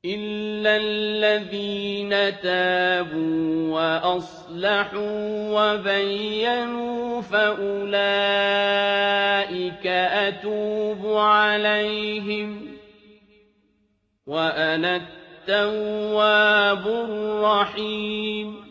إِلَّا الَّذِينَ تَابُوا وَأَصْلَحُوا وَبَيَّنُوا فَأُولَٰئِكَ أَتُوبُ عَلَيْهِمْ ۚ وَأَنَا التَّوَّابُ الرَّحِيمُ